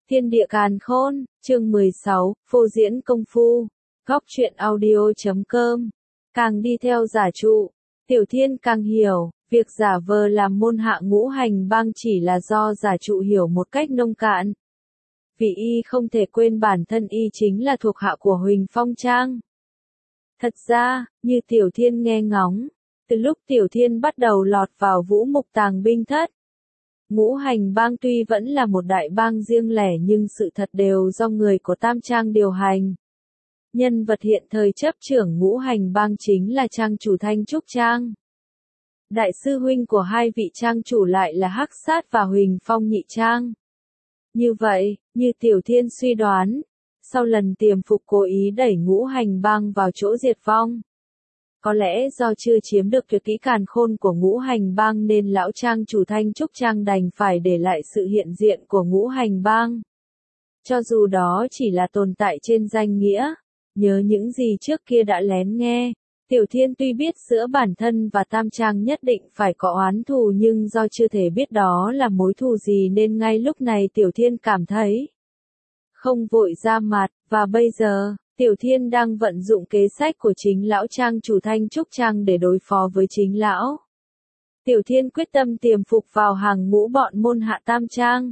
Thiên địa càn khôn, chương 16, phô diễn công phu, góc truyện audio.com. Càng đi theo giả trụ, Tiểu Thiên càng hiểu, việc giả vờ làm môn hạ ngũ hành bang chỉ là do giả trụ hiểu một cách nông cạn. Vì y không thể quên bản thân y chính là thuộc hạ của Huỳnh Phong Trang. Thật ra, như Tiểu Thiên nghe ngóng, từ lúc Tiểu Thiên bắt đầu lọt vào Vũ Mục Tàng binh thất, ngũ hành bang tuy vẫn là một đại bang riêng lẻ nhưng sự thật đều do người của Tam Trang điều hành. Nhân vật hiện thời chấp trưởng ngũ hành bang chính là trang chủ Thanh Trúc Trang. Đại sư huynh của hai vị trang chủ lại là Hắc Sát và Huỳnh Phong Nhị Trang. Như vậy, như Tiểu Thiên suy đoán, sau lần tiềm phục cố ý đẩy ngũ hành bang vào chỗ diệt vong. Có lẽ do chưa chiếm được tuyệt kỹ càn khôn của ngũ hành bang nên lão trang chủ Thanh Trúc Trang đành phải để lại sự hiện diện của ngũ hành bang. Cho dù đó chỉ là tồn tại trên danh nghĩa, nhớ những gì trước kia đã lén nghe, Tiểu Thiên tuy biết giữa bản thân và Tam Trang nhất định phải có oán thù nhưng do chưa thể biết đó là mối thù gì nên ngay lúc này Tiểu Thiên cảm thấy không vội ra mặt, và bây giờ, Tiểu Thiên đang vận dụng kế sách của chính lão trang chủ Thanh Trúc Trang để đối phó với chính lão. Tiểu Thiên quyết tâm tiềm phục vào hàng ngũ bọn môn hạ Tam Trang.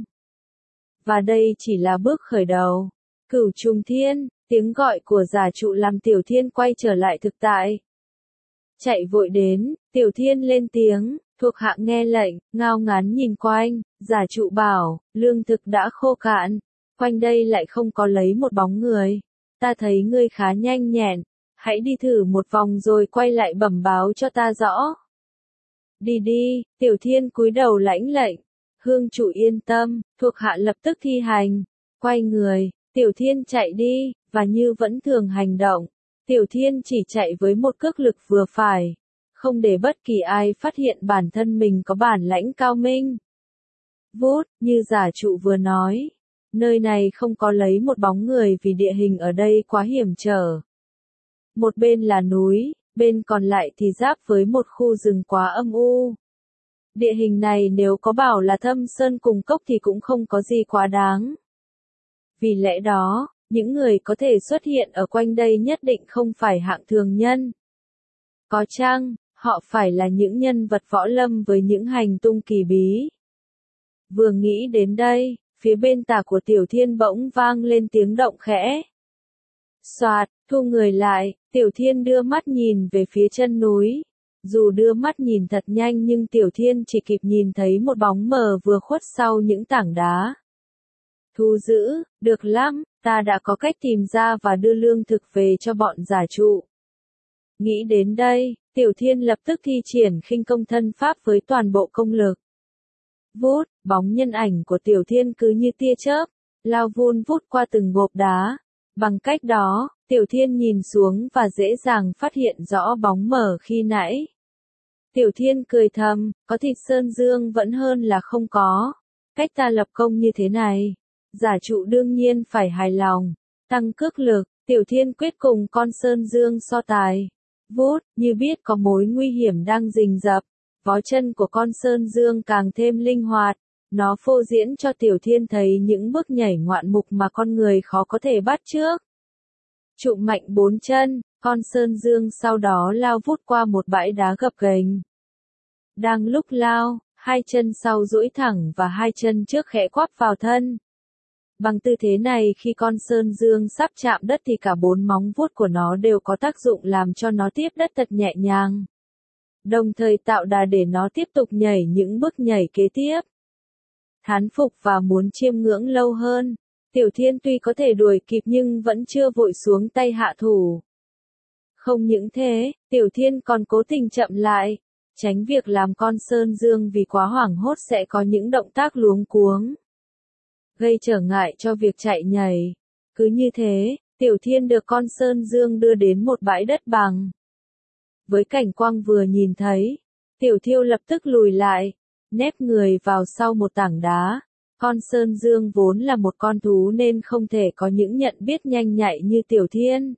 Và đây chỉ là bước khởi đầu. Cửu Trùng Thiên, tiếng gọi của giả trụ làm Tiểu Thiên quay trở lại thực tại. Chạy vội đến, Tiểu Thiên lên tiếng, thuộc hạ nghe lệnh, ngao ngán nhìn quanh, giả trụ bảo, lương thực đã khô cạn, quanh đây lại không có lấy một bóng người. Ta thấy ngươi khá nhanh nhẹn, hãy đi thử một vòng rồi quay lại bẩm báo cho ta rõ. Đi đi, Tiểu Thiên cúi đầu lãnh lệnh, hương chủ yên tâm, thuộc hạ lập tức thi hành. Quay người, Tiểu Thiên chạy đi, và như vẫn thường hành động, Tiểu Thiên chỉ chạy với một cước lực vừa phải, không để bất kỳ ai phát hiện bản thân mình có bản lãnh cao minh. Vút, như giả trụ vừa nói. Nơi này không có lấy một bóng người vì địa hình ở đây quá hiểm trở. Một bên là núi, bên còn lại thì giáp với một khu rừng quá âm u. Địa hình này nếu có bảo là thâm sơn cùng cốc thì cũng không có gì quá đáng. Vì lẽ đó, những người có thể xuất hiện ở quanh đây nhất định không phải hạng thường nhân. Có chăng, họ phải là những nhân vật võ lâm với những hành tung kỳ bí. Vừa nghĩ đến đây, phía bên tả của Tiểu Thiên bỗng vang lên tiếng động khẽ. Soạt, thu người lại, Tiểu Thiên đưa mắt nhìn về phía chân núi. Dù đưa mắt nhìn thật nhanh nhưng Tiểu Thiên chỉ kịp nhìn thấy một bóng mờ vừa khuất sau những tảng đá. Thu giữ, được lắm, ta đã có cách tìm ra và đưa lương thực về cho bọn giả trụ. Nghĩ đến đây, Tiểu Thiên lập tức thi triển khinh công thân pháp với toàn bộ công lực. Vút, bóng nhân ảnh của Tiểu Thiên cứ như tia chớp, lao vun vút qua từng gộp đá. Bằng cách đó, Tiểu Thiên nhìn xuống và dễ dàng phát hiện rõ bóng mờ khi nãy. Tiểu Thiên cười thầm, có thịt sơn dương vẫn hơn là không có. Cách ta lập công như thế này, giả trụ đương nhiên phải hài lòng. Tăng cước lực, Tiểu Thiên quyết cùng con sơn dương so tài. Vút, như biết có mối nguy hiểm đang rình rập. Vó chân của con sơn dương càng thêm linh hoạt, nó phô diễn cho Tiểu Thiên thấy những bước nhảy ngoạn mục mà con người khó có thể bắt chước. Trụm mạnh bốn chân, con sơn dương sau đó lao vút qua một bãi đá gập ghềnh. Đang lúc lao, hai chân sau duỗi thẳng và hai chân trước khẽ quắp vào thân. Bằng tư thế này khi con sơn dương sắp chạm đất thì cả bốn móng vuốt của nó đều có tác dụng làm cho nó tiếp đất thật nhẹ nhàng. Đồng thời tạo đà để nó tiếp tục nhảy những bước nhảy kế tiếp. Thán phục và muốn chiêm ngưỡng lâu hơn, Tiểu Thiên tuy có thể đuổi kịp nhưng vẫn chưa vội xuống tay hạ thủ. Không những thế, Tiểu Thiên còn cố tình chậm lại, tránh việc làm con sơn dương vì quá hoảng hốt sẽ có những động tác luống cuống, gây trở ngại cho việc chạy nhảy. Cứ như thế, Tiểu Thiên được con sơn dương đưa đến một bãi đất bằng. Với cảnh quang vừa nhìn thấy, Tiểu Thiêu lập tức lùi lại, nép người vào sau một tảng đá. Con sơn dương vốn là một con thú nên không thể có những nhận biết nhanh nhạy như Tiểu Thiên.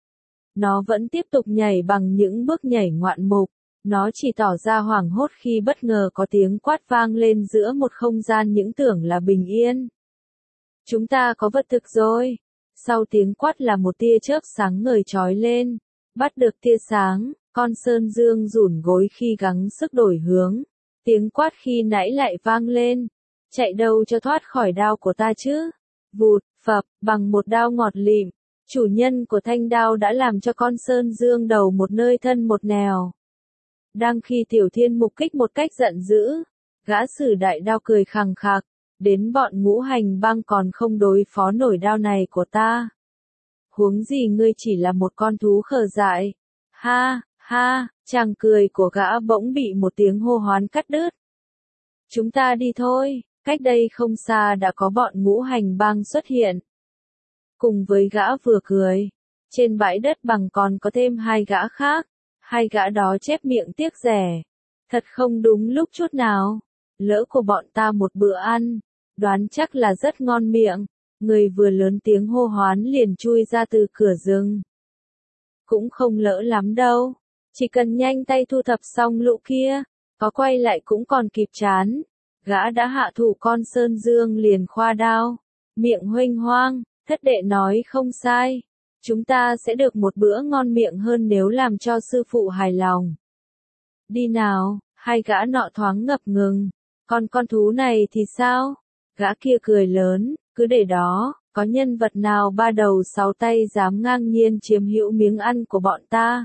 Nó vẫn tiếp tục nhảy bằng những bước nhảy ngoạn mục. Nó chỉ tỏ ra hoảng hốt khi bất ngờ có tiếng quát vang lên giữa một không gian những tưởng là bình yên. Chúng ta có vật thực rồi. Sau tiếng quát là một tia chớp sáng ngời chói lên. Bắt được tia sáng, con Sơn Dương rủn gối khi gắng sức đổi hướng. Tiếng quát khi nãy lại vang lên. Chạy đâu cho thoát khỏi đao của ta chứ? Vụt, phập, bằng một đao ngọt lịm. Chủ nhân của thanh đao đã làm cho con Sơn Dương đầu một nơi thân một nẻo. Đang khi Tiểu Thiên mục kích một cách giận dữ, gã sử đại đao cười khằng khặc, đến bọn ngũ hành bang còn không đối phó nổi đao này của ta. Huống gì ngươi chỉ là một con thú khờ dại. Ha, ha, chàng cười của gã bỗng bị một tiếng hô hoán cắt đứt. Chúng ta đi thôi, cách đây không xa đã có bọn ngũ hành bang xuất hiện. Cùng với gã vừa cười, trên bãi đất bằng còn có thêm hai gã khác, hai gã đó chép miệng tiếc rẻ. Thật không đúng lúc chút nào, lỡ của bọn ta một bữa ăn, đoán chắc là rất ngon miệng. Người vừa lớn tiếng hô hoán liền chui ra từ cửa rừng. Cũng không lỡ lắm đâu, chỉ cần nhanh tay thu thập xong lũ kia, có quay lại cũng còn kịp chán. Gã đã hạ thủ con Sơn Dương liền khoa đao, miệng huênh hoang, thất đệ nói không sai. Chúng ta sẽ được một bữa ngon miệng hơn nếu làm cho sư phụ hài lòng. Đi nào, hai gã nọ thoáng ngập ngừng. Còn con thú này thì sao? Gã kia cười lớn, cứ để đó, có nhân vật nào ba đầu sáu tay dám ngang nhiên chiếm hữu miếng ăn của bọn ta?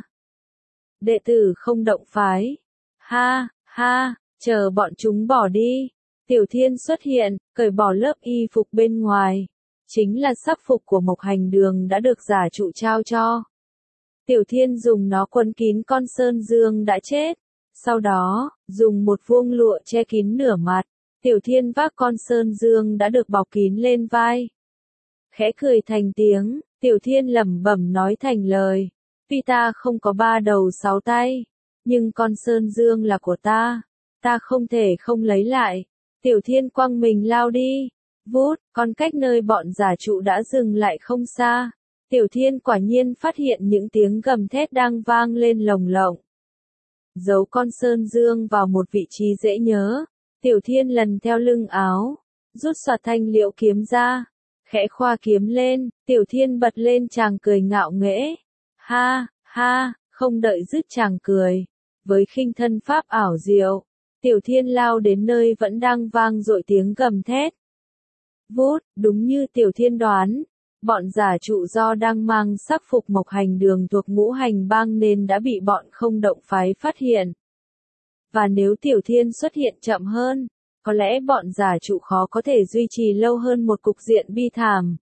Đệ tử không động phái. Ha, ha, chờ bọn chúng bỏ đi. Tiểu Thiên xuất hiện, cởi bỏ lớp y phục bên ngoài. Chính là sắc phục của Mộc Hành Đường đã được giả trụ trao cho. Tiểu Thiên dùng nó quấn kín con Sơn Dương đã chết. Sau đó, dùng một vuông lụa che kín nửa mặt. Tiểu Thiên vác con Sơn Dương đã được bọc kín lên vai. Khẽ cười thành tiếng, Tiểu Thiên lẩm bẩm nói thành lời. Tuy ta không có ba đầu sáu tay, nhưng con Sơn Dương là của ta. Ta không thể không lấy lại. Tiểu Thiên quăng mình lao đi. Vút, còn cách nơi bọn giả trụ đã dừng lại không xa. Tiểu Thiên quả nhiên phát hiện những tiếng gầm thét đang vang lên lồng lộng. Giấu con Sơn Dương vào một vị trí dễ nhớ. Tiểu Thiên lần theo lưng áo, rút xoạt thanh liễu kiếm ra, khẽ khoa kiếm lên, Tiểu Thiên bật lên chàng cười ngạo nghễ. Ha, ha, không đợi dứt chàng cười, với khinh thân pháp ảo diệu, Tiểu Thiên lao đến nơi vẫn đang vang dội tiếng gầm thét. Vút, đúng như Tiểu Thiên đoán, bọn giả trụ do đang mang sắc phục Mộc Hành Đường thuộc ngũ hành bang nên đã bị bọn không động phái phát hiện. Và nếu Tiểu Thiên xuất hiện chậm hơn, có lẽ bọn giả trụ khó có thể duy trì lâu hơn một cục diện bi thảm.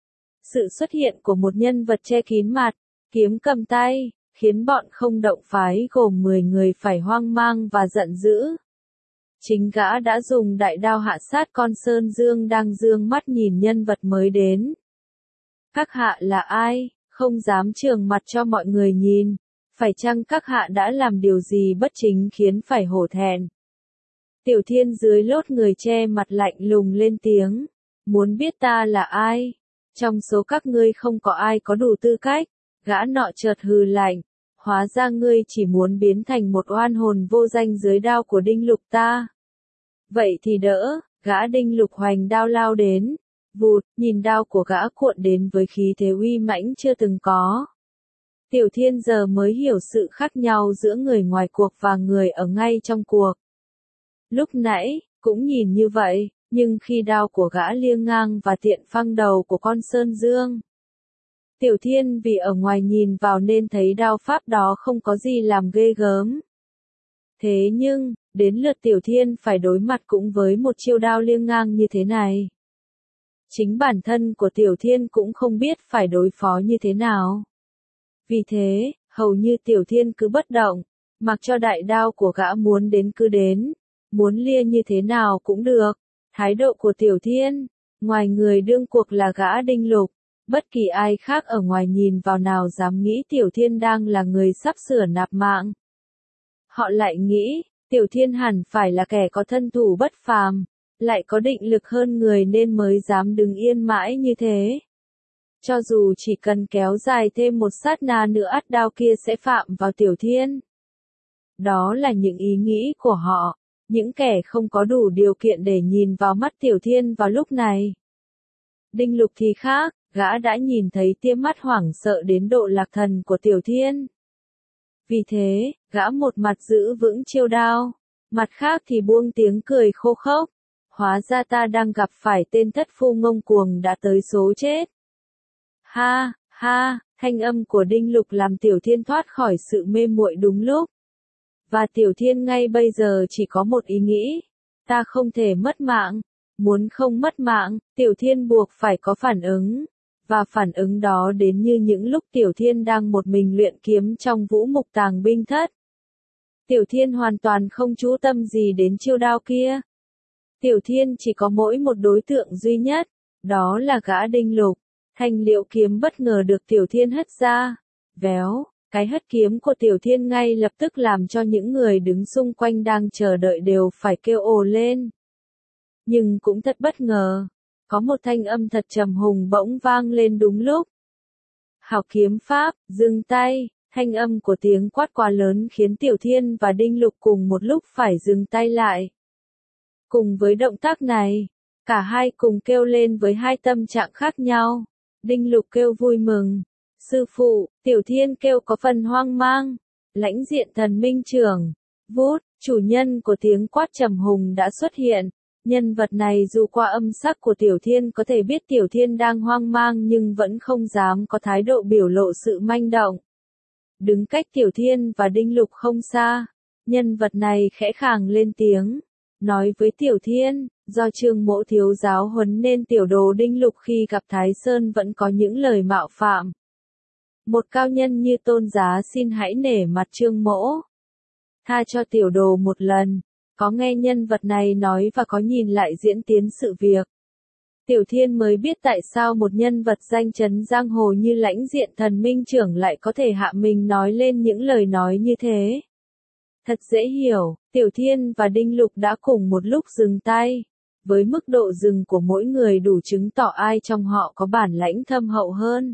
Sự xuất hiện của một nhân vật che kín mặt, kiếm cầm tay, khiến bọn không động phái gồm 10 người phải hoang mang và giận dữ. Chính gã đã dùng đại đao hạ sát con Sơn Dương đang dương mắt nhìn nhân vật mới đến. Các hạ là ai, không dám trường mặt cho mọi người nhìn. Phải chăng các hạ đã làm điều gì bất chính khiến phải hổ thẹn? Tiểu Thiên dưới lốt người che mặt lạnh lùng lên tiếng. Muốn biết ta là ai? Trong số các ngươi không có ai có đủ tư cách. Gã nọ chợt hừ lạnh. Hóa ra ngươi chỉ muốn biến thành một oan hồn vô danh dưới đao của Đinh Lục ta. Vậy thì đỡ, gã Đinh Lục hoành đao lao đến. Vụt, nhìn đao của gã cuộn đến với khí thế uy mãnh chưa từng có. Tiểu Thiên giờ mới hiểu sự khác nhau giữa người ngoài cuộc và người ở ngay trong cuộc. Lúc nãy, cũng nhìn như vậy, nhưng khi đao của gã liêng ngang và tiện phăng đầu của con Sơn Dương. Tiểu Thiên vì ở ngoài nhìn vào nên thấy đao pháp đó không có gì làm ghê gớm. Thế nhưng, đến lượt Tiểu Thiên phải đối mặt cũng với một chiêu đao liêng ngang như thế này. Chính bản thân của Tiểu Thiên cũng không biết phải đối phó như thế nào. Vì thế, hầu như Tiểu Thiên cứ bất động, mặc cho đại đao của gã muốn đến cứ đến, muốn lia như thế nào cũng được. Thái độ của Tiểu Thiên, ngoài người đương cuộc là gã Đinh Lục, bất kỳ ai khác ở ngoài nhìn vào nào dám nghĩ Tiểu Thiên đang là người sắp sửa nạp mạng. Họ lại nghĩ, Tiểu Thiên hẳn phải là kẻ có thân thủ bất phàm, lại có định lực hơn người nên mới dám đứng yên mãi như thế. Cho dù chỉ cần kéo dài thêm một sát na nữa ắt đao kia sẽ phạm vào Tiểu Thiên. Đó là những ý nghĩ của họ, những kẻ không có đủ điều kiện để nhìn vào mắt Tiểu Thiên vào lúc này. Đinh Lục thì khác, gã đã nhìn thấy tia mắt hoảng sợ đến độ lạc thần của Tiểu Thiên. Vì thế, gã một mặt giữ vững chiêu đao, mặt khác thì buông tiếng cười khô khốc. Hóa ra ta đang gặp phải tên thất phu ngông cuồng đã tới số chết. Ha, ha, thanh âm của Đinh Lục làm Tiểu Thiên thoát khỏi sự mê muội đúng lúc. Và Tiểu Thiên ngay bây giờ chỉ có một ý nghĩ. Ta không thể mất mạng. Muốn không mất mạng, Tiểu Thiên buộc phải có phản ứng. Và phản ứng đó đến như những lúc Tiểu Thiên đang một mình luyện kiếm trong vũ mục tàng binh thất. Tiểu Thiên hoàn toàn không chú tâm gì đến chiêu đao kia. Tiểu Thiên chỉ có mỗi một đối tượng duy nhất, đó là gã Đinh Lục. Thanh liễu kiếm bất ngờ được Tiểu Thiên hất ra. Véo, cái hất kiếm của Tiểu Thiên ngay lập tức làm cho những người đứng xung quanh đang chờ đợi đều phải kêu ồ lên. Nhưng cũng thật bất ngờ, có một thanh âm thật trầm hùng bỗng vang lên đúng lúc. Hảo kiếm pháp, dừng tay, thanh âm của tiếng quát quá lớn khiến Tiểu Thiên và Đinh Lục cùng một lúc phải dừng tay lại. Cùng với động tác này, cả hai cùng kêu lên với hai tâm trạng khác nhau. Đinh Lục kêu vui mừng. Sư phụ, Tiểu Thiên kêu có phần hoang mang. Lãnh diện thần minh trưởng. Vút, chủ nhân của tiếng quát trầm hùng đã xuất hiện. Nhân vật này dù qua âm sắc của Tiểu Thiên có thể biết Tiểu Thiên đang hoang mang nhưng vẫn không dám có thái độ biểu lộ sự manh động. Đứng cách Tiểu Thiên và Đinh Lục không xa, nhân vật này khẽ khàng lên tiếng. Nói với Tiểu Thiên, do Trương Mỗ thiếu giáo huấn nên tiểu đồ Đinh Lục khi gặp Thái Sơn vẫn có những lời mạo phạm. Một cao nhân như Tôn Giá xin hãy nể mặt Trương Mỗ. Tha cho tiểu đồ một lần. Có nghe nhân vật này nói và có nhìn lại diễn tiến sự việc. Tiểu Thiên mới biết tại sao một nhân vật danh chấn giang hồ như lãnh diện thần minh trưởng lại có thể hạ mình nói lên những lời nói như thế. Thật dễ hiểu, Tiểu Thiên và Đinh Lục đã cùng một lúc dừng tay. Với mức độ dừng của mỗi người đủ chứng tỏ ai trong họ có bản lãnh thâm hậu hơn.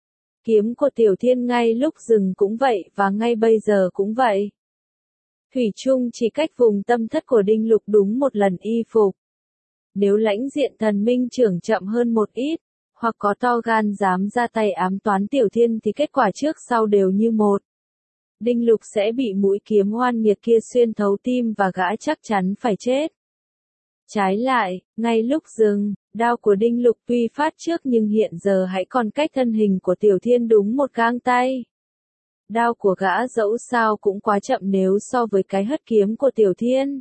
Kiếm của Tiểu Thiên ngay lúc dừng cũng vậy và ngay bây giờ cũng vậy. Thủy chung chỉ cách vùng tâm thất của Đinh Lục đúng một lần y phục. Nếu lãnh diện thần minh trưởng chậm hơn một ít, hoặc có to gan dám ra tay ám toán Tiểu Thiên thì kết quả trước sau đều như một. Đinh Lục sẽ bị mũi kiếm oan nghiệt kia xuyên thấu tim và gã chắc chắn phải chết. Trái lại, ngay lúc dừng, đao của Đinh Lục tuy phát trước nhưng hiện giờ hãy còn cách thân hình của Tiểu Thiên đúng một gang tay. Đao của gã dẫu sao cũng quá chậm nếu so với cái hất kiếm của Tiểu Thiên.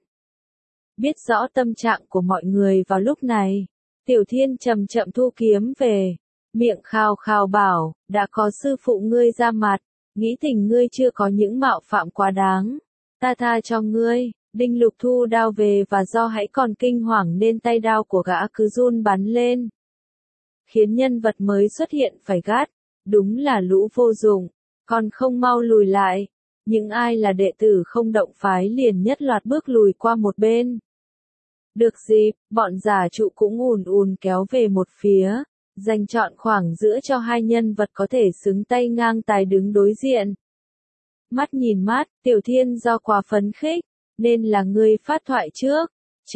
Biết rõ tâm trạng của mọi người vào lúc này, Tiểu Thiên chậm chậm thu kiếm về, miệng khao khao bảo, đã có sư phụ ngươi ra mặt, nghĩ tình ngươi chưa có những mạo phạm quá đáng, ta tha cho ngươi. Đinh Lục thu đao về và do hãy còn kinh hoàng nên tay đao của gã cứ run bắn lên. Khiến nhân vật mới xuất hiện phải gắt, đúng là lũ vô dụng, còn không mau lùi lại. Những ai là đệ tử không động phái liền nhất loạt bước lùi qua một bên. Được dịp, bọn giả trụ cũng ùn ùn kéo về một phía, dành chọn khoảng giữa cho hai nhân vật có thể xứng tay ngang tài đứng đối diện. Mắt nhìn mắt, Tiểu Thiên do quá phấn khích, nên là ngươi phát thoại trước.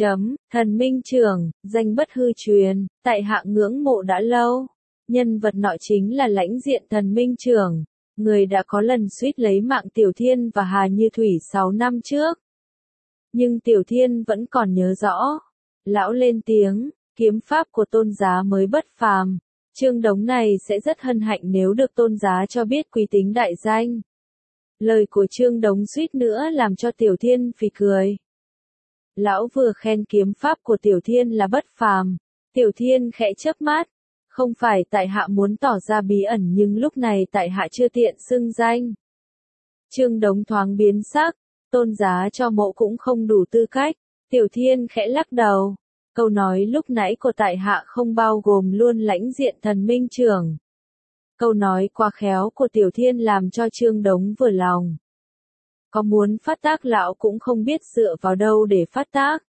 Thần minh trưởng, danh bất hư truyền, tại hạ ngưỡng mộ đã lâu. Nhân vật nọ chính là lãnh diện thần minh trưởng, người đã có lần suýt lấy mạng Tiểu Thiên và Hà Như Thủy 6 năm trước. Nhưng Tiểu Thiên vẫn còn nhớ rõ. Lão lên tiếng, kiếm pháp của Tôn Giá mới bất phàm. Trương Đống này sẽ rất hân hạnh nếu được Tôn Giá cho biết quý tính đại danh. Lời của Trương Đống suýt nữa làm cho Tiểu Thiên phì cười. Lão vừa khen kiếm pháp của Tiểu Thiên là bất phàm. Tiểu Thiên khẽ chớp mắt. Không phải tại hạ muốn tỏ ra bí ẩn nhưng lúc này tại hạ chưa tiện xưng danh. Trương Đống thoáng biến sắc. Tôn Giá cho mộ cũng không đủ tư cách. Tiểu Thiên khẽ lắc đầu. Câu nói lúc nãy của tại hạ không bao gồm luôn lãnh diện thần minh trưởng. Câu nói quá khéo của Tiểu Thiên làm cho Trương Đống vừa lòng. Có muốn phát tác lão cũng không biết dựa vào đâu để phát tác.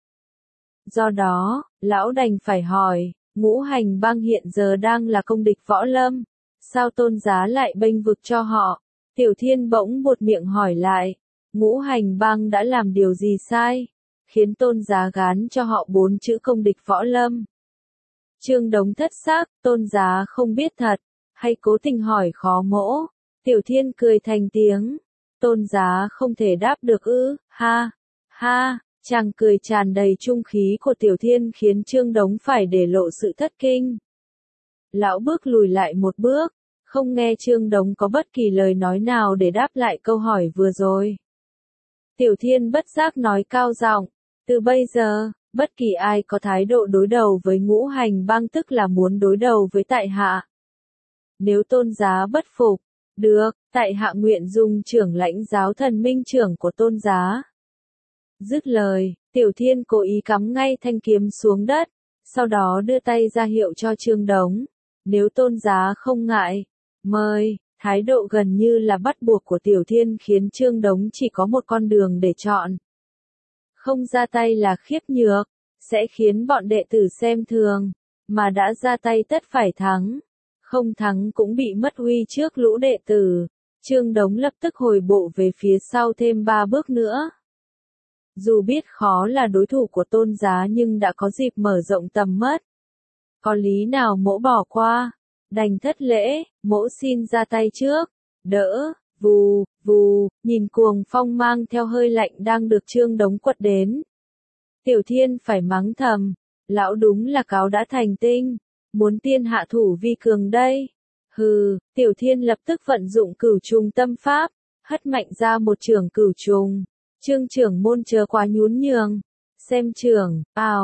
Do đó, lão đành phải hỏi, Ngũ Hành Bang hiện giờ đang là công địch võ lâm. Sao Tôn Giá lại bênh vực cho họ? Tiểu Thiên bỗng buột miệng hỏi lại, Ngũ Hành Bang đã làm điều gì sai? Khiến Tôn Giá gán cho họ 4 chữ công địch võ lâm. Trương Đống thất xác, Tôn Giá không biết thật, hay cố tình hỏi khó mỗ. Tiểu Thiên cười thành tiếng. Tôn Giá không thể đáp được ư, ha, ha, chàng cười tràn đầy trung khí của Tiểu Thiên khiến Trương Đống phải để lộ sự thất kinh. Lão bước lùi lại một bước, không nghe Trương Đống có bất kỳ lời nói nào để đáp lại câu hỏi vừa rồi. Tiểu Thiên bất giác nói cao giọng, từ bây giờ, bất kỳ ai có thái độ đối đầu với Ngũ Hành Bang tức là muốn đối đầu với tại hạ. Nếu Tôn Giá bất phục, được, tại hạ nguyện dùng trưởng lãnh giáo thần minh trưởng của Tôn Giá. Dứt lời, Tiểu Thiên cố ý cắm ngay thanh kiếm xuống đất, sau đó đưa tay ra hiệu cho Trương Đống. Nếu Tôn Giá không ngại, mời. Thái độ gần như là bắt buộc của Tiểu Thiên khiến Trương Đống chỉ có một con đường để chọn. Không ra tay là khiếp nhược, sẽ khiến bọn đệ tử xem thường, mà đã ra tay tất phải thắng. Không thắng cũng bị mất uy trước lũ đệ tử. Trương Đống lập tức hồi bộ về phía sau thêm 3 bước nữa. Dù biết khó là đối thủ của Tôn Giá nhưng đã có dịp mở rộng tầm mắt. Có lý nào mỗ bỏ qua? Đành thất lễ, mỗ xin ra tay trước. Đỡ, vù, vù, nhìn cuồng phong mang theo hơi lạnh đang được Trương Đống quật đến. Tiểu Thiên phải mắng thầm, lão đúng là cáo đã thành tinh, muốn tiên hạ thủ vi cường đây. Hừ, Tiểu Thiên lập tức vận dụng cửu trùng tâm pháp, hất mạnh ra một chưởng cửu trùng. Trương trưởng môn chớ quá nhún nhường. Xem chưởng,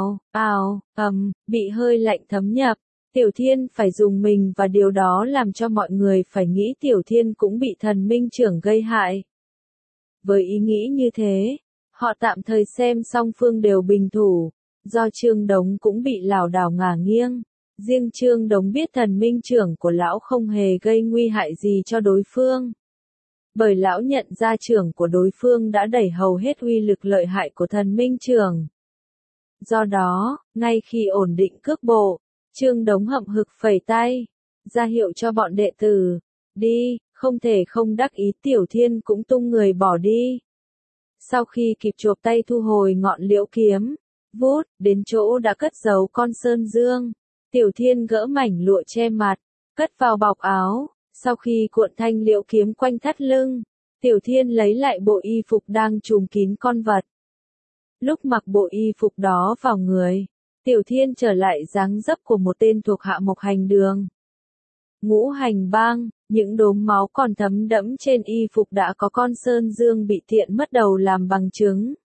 bị hơi lạnh thấm nhập. Tiểu Thiên phải dùng mình và điều đó làm cho mọi người phải nghĩ Tiểu Thiên cũng bị thần minh trưởng gây hại. Với ý nghĩ như thế, họ tạm thời xem song phương đều bình thủ, do Trương Đống cũng bị lảo đảo ngả nghiêng. Riêng Trương Đống biết thần minh trưởng của lão không hề gây nguy hại gì cho đối phương. Bởi lão nhận ra trưởng của đối phương đã đẩy hầu hết uy lực lợi hại của thần minh trưởng. Do đó, ngay khi ổn định cước bộ, Trương Đống hậm hực phẩy tay, ra hiệu cho bọn đệ tử, đi, không thể không đắc ý. Tiểu Thiên cũng tung người bỏ đi. Sau khi kịp chộp tay thu hồi ngọn liễu kiếm, vút, đến chỗ đã cất giấu con sơn dương, Tiểu Thiên gỡ mảnh lụa che mặt, cất vào bọc áo, sau khi cuộn thanh liễu kiếm quanh thắt lưng, Tiểu Thiên lấy lại bộ y phục đang trùm kín con vật. Lúc mặc bộ y phục đó vào người, Tiểu Thiên trở lại dáng dấp của một tên thuộc hạ Mộc Hành Đường. Ngũ Hành Bang, những đốm máu còn thấm đẫm trên y phục đã có con sơn dương bị tiện mất đầu làm bằng chứng.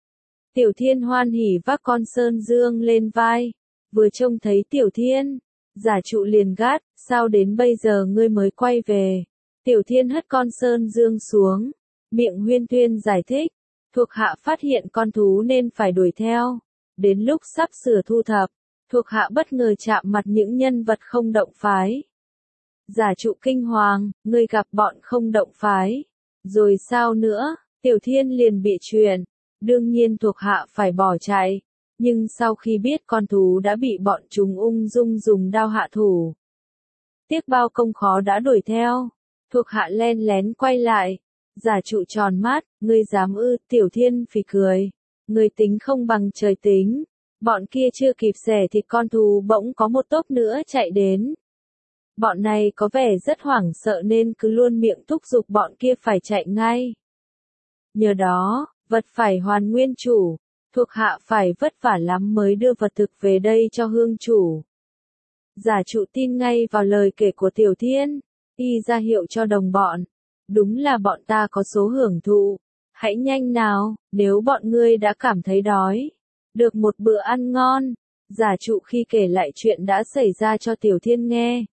Tiểu Thiên hoan hỉ vác con sơn dương lên vai, vừa trông thấy Tiểu Thiên, giả trụ liền gắt, sao đến bây giờ ngươi mới quay về? Tiểu Thiên hất con sơn dương xuống, miệng huyên thuyên giải thích, thuộc hạ phát hiện con thú nên phải đuổi theo. Đến lúc sắp sửa thu thập, thuộc hạ bất ngờ chạm mặt những nhân vật không động phái. Giả trụ kinh hoàng, ngươi gặp bọn không động phái. Rồi sao nữa? Tiểu Thiên liền bị chuyện. Đương nhiên thuộc hạ phải bỏ chạy. Nhưng sau khi biết con thú đã bị bọn chúng ung dung dùng đao hạ thủ. Tiếc bao công khó đã đuổi theo. Thuộc hạ len lén quay lại. Giả trụ tròn mắt, ngươi dám ư? Tiểu Thiên phì cười. Người tính không bằng trời tính. Bọn kia chưa kịp xẻ thịt con thú bỗng có một tốp nữa chạy đến. Bọn này có vẻ rất hoảng sợ nên cứ luôn miệng thúc giục bọn kia phải chạy ngay. Nhờ đó, vật phải hoàn nguyên chủ, thuộc hạ phải vất vả lắm mới đưa vật thực về đây cho hương chủ. Giả trụ tin ngay vào lời kể của Tiểu Thiên, y ra hiệu cho đồng bọn. Đúng là bọn ta có số hưởng thụ. Hãy nhanh nào, nếu bọn ngươi đã cảm thấy đói. Được một bữa ăn ngon. Giả trụ khi kể lại chuyện đã xảy ra cho Tiểu Thiên nghe.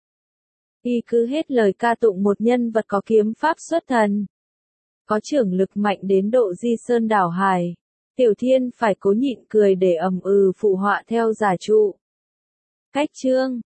Y cứ hết lời ca tụng một nhân vật có kiếm pháp xuất thần. Có trưởng lực mạnh đến độ di sơn đảo hải. Tiểu Thiên phải cố nhịn cười để ầm phụ họa theo giả trụ. Cách chương